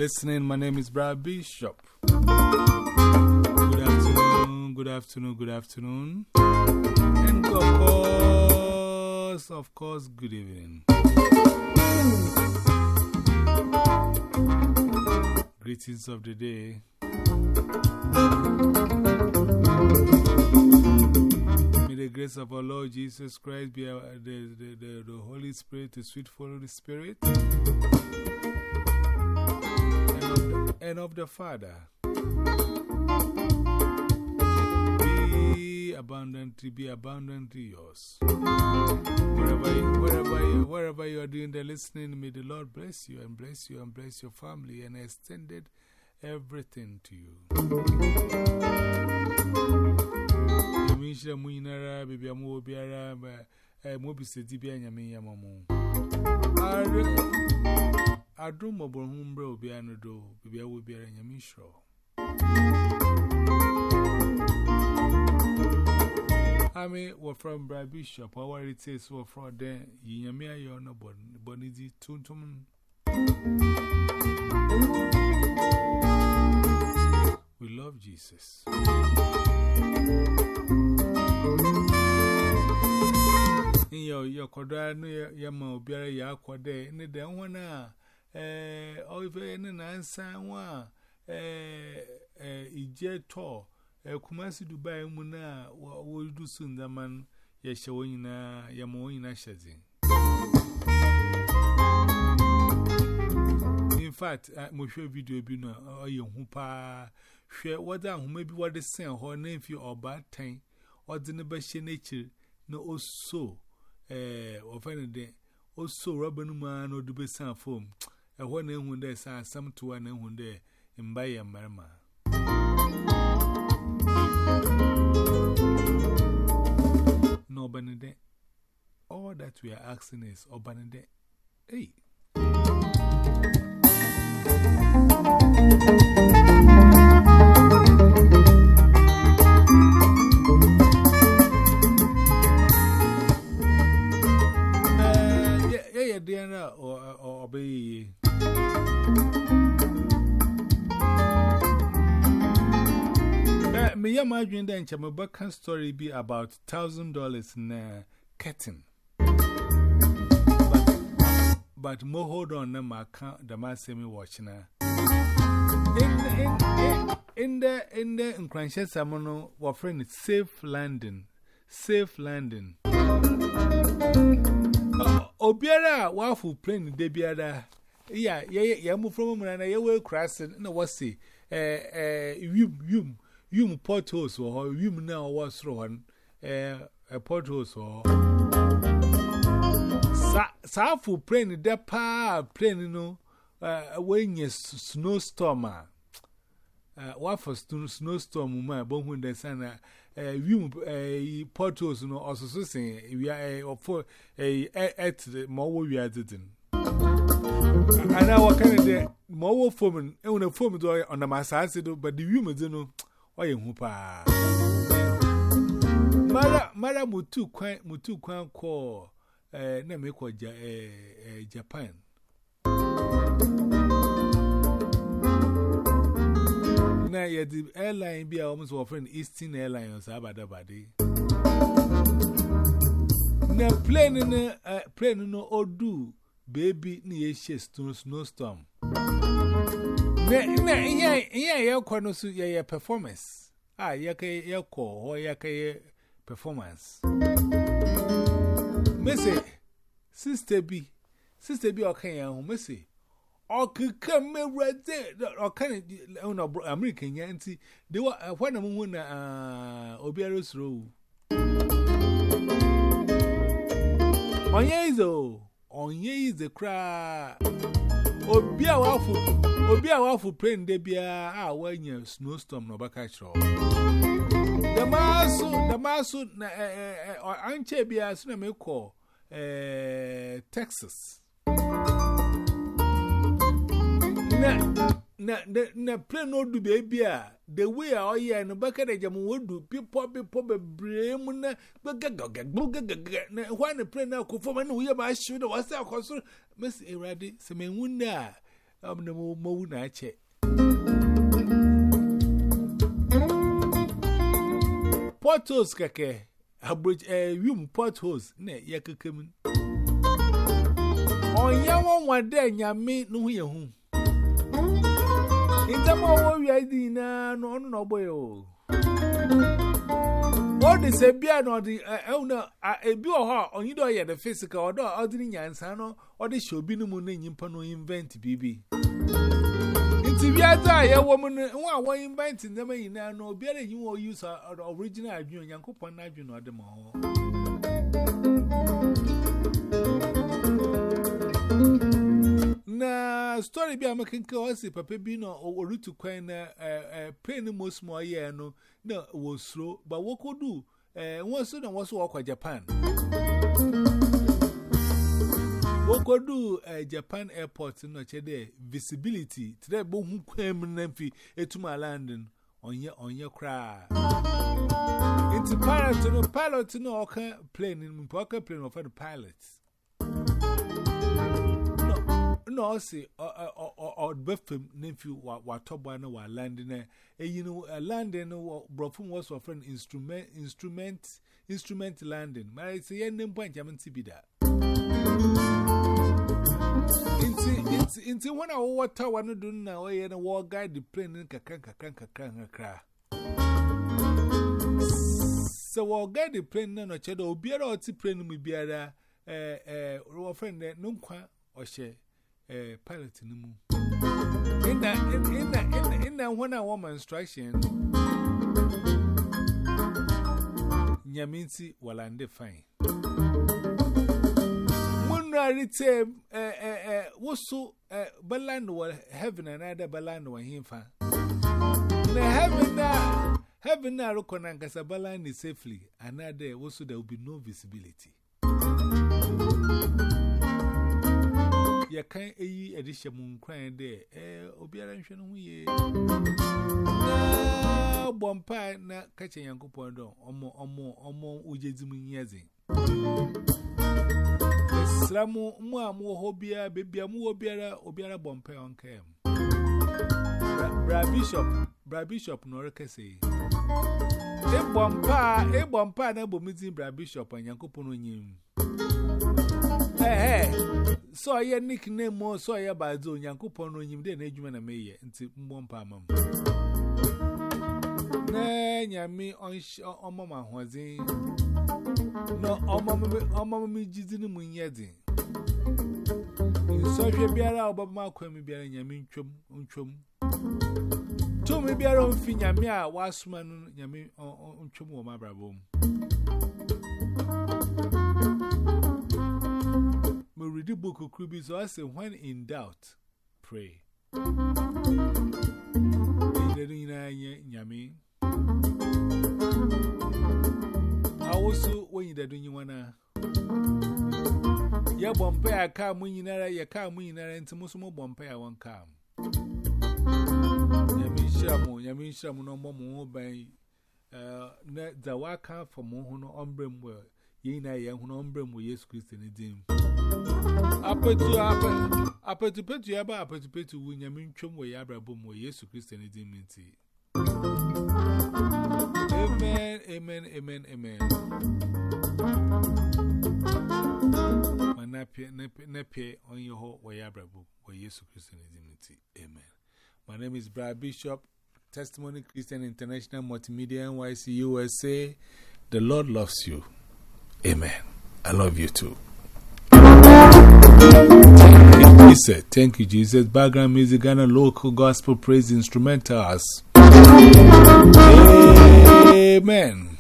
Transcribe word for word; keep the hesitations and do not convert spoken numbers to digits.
listening. My name is Brad Bishop. Good afternoon, good afternoon, good afternoon. And of course, of course, good evening. Greetings of the day. May the grace of our Lord Jesus Christ be our, the, the, the, the Holy Spirit, the sweet Holy Spirit, and of the, and of the Father be abundantly, be abundantly yours. Wherever you, wherever you, wherever you are doing the listening, may the Lord bless you and bless you and bless your family and extended everything to you. Misha Muinara, baby, I'm more beara, Mobi City, Bianyami Yamamu. I do mobile home, bro, Biano do, baby, I will be a Yamisho. I mean, we're from Brad Bishop, our it says, we're from there, Yamia, you're no bonity, tuntum. We love Jesus. In your your quadrant, your mobile, your quadrant, in the down one, eh, over in an answer one, eh, eh, jet tour, a Kumasi Dubai Muna, what will do soon the man, Yashawina, Yamoina Shazin. In fact, I must show video, Bino, or your hoopa. Share what down, maybe what the same, or nephew or bad time, or the neighbor's nature, no, also, eh, or find a day, also Robin man or the best sound foam, and one name when there's some to one and one day in buy a marma. No, Benedict, all that we are asking is, or Benedict, hey. Diana or or be me imagine then my back story be about thousand dollars in a curtain. But but more hold on them account the man say me watching in in in the in the in Cranshaw Samono our friend safe landing safe landing. Obiara wafu plane de biara ya ya ya mu from mu na ya we crossing na what say eh eh yum yum yum potholes or yum na was ron eh potholes or sa sa fu plane de pa plane no eh when yes snowstorm ah eh wafu snowstorm ma bo hu de sana eh yum eh potholes no also so say we are for eh at the more we are didn't and our kind of the more foam and when a foam do on the massage but the yum do no why hu pa mara mara mutu kwan mutu kwan ko eh na me ko eh Japan na ya the airline be almost offering Eastern Airlines abada bade na plane na uh, plane no odu baby ni ye she snowstorm na na yeah yeah ya kwa no so ya performance ah ya ka ya ko ho ya ka performance me say sister B sister B okay ya ho me say okika mewrade okan na American yanti they were when am hu na obiara sro onye izo onye ize kra obia wafu obia wafu plane de bia a wanya snowstorm no baka chro the maso the maso na anche bia so na me call eh Texas na na na plane no do baby a the way all year no baka de jam wodu people people bebre mu na gagagaga na when the plane na ko fo ma no we ba show the wasa ko so miss erade se me wunda I'm the moon. I check. Potholes, kake. A bridge, a room potholes. Ne, yakakum. On yawn one day, ya me no here home. In the more we are dinner, no, no boy. What is a beer or the owner a beer on you do the physical or the ordinary yansano or the show be no moon in Pano invent B B. Into the other, a woman, one inventing them in no beer, you will use our original Yanko Panajun or the more. Na story be amakin ka si papa bi no orutu kwan na eh pain mo small year no na wo slow but what could do eh won so na wo so kwa Japan what could do eh Japan airport no che there visibility today bo hu kwan na fi etuma landing onye onye kra it's pilot no pilot no oka plane in poker plane of the pilots. No, see, or Buffum, nephew, what top one or landing a you know, a landing or Brofum was for friend instrument, instrument, instrument landing. But it's a name point, I mean, to be that. It's into one hour water, one do now, and a war guide the plane in Kakanka Kanka cry. So, war guide the plane, no, Chedo, beer or tea plane, me beer, eh, eh, or friend, no qua or share. Eh, pilot in the moon. In that, in, in that, in, in that one hour instruction, Yaminsi while I'm fine. One rarity, eh, eh, eh, was so, eh, Baland or heaven and other Baland or him fan. The heaven now, heaven now, Rokonangas Baland is safely, and there also there will be no visibility. Ya kan eyi edisha mun kwan de eh obiara nhwe no ye na bompa na kache Yankopon do omo omo omo ujedimu nyeze esramu mu amu hobia bebia mu obiara obiara bompa onkam bra bishop bra bishop no rekese e bompa e bompa na bomiti bra bishop Yankopon onyim. Hey, hey, so I nickname more so I about zone Yankopon on him, then Edgeman and Mayer, and tip one palm. Nay, yammy on Mamma was in. No, on Mamma me jizzing mun yading. In such a bear out of my quemmy bear and yamin chum, unchum. Two me bear on fin yamia, was man yamin on chum or my bravo. We read the book of Krubis, so I say, when in doubt, pray. I also, when you don't you wanna. Ya bompay, I come when you know, you come when you know, and some more bompay, I won't come. Yamin Shamu, Yamin Shamu, no more by the waka for Mohono Umbrem were. Ye na ye who umbrem with yes Christianism. Upper to upper, upper to pet you about upper to pet to win Yamin Chum where Yabra boom where yes Christianism. Amen, amen, amen, amen. My nappy, nappy on your whole where Yabra boom where yes Christianism. Amen. My name is Brad Bishop, Testimony Christian International Multimedia N Y C U S A. The Lord loves you. Amen. I love you too. Thank you, Jesus. Thank you, Jesus. Background music and local gospel praise instrumentals. Amen.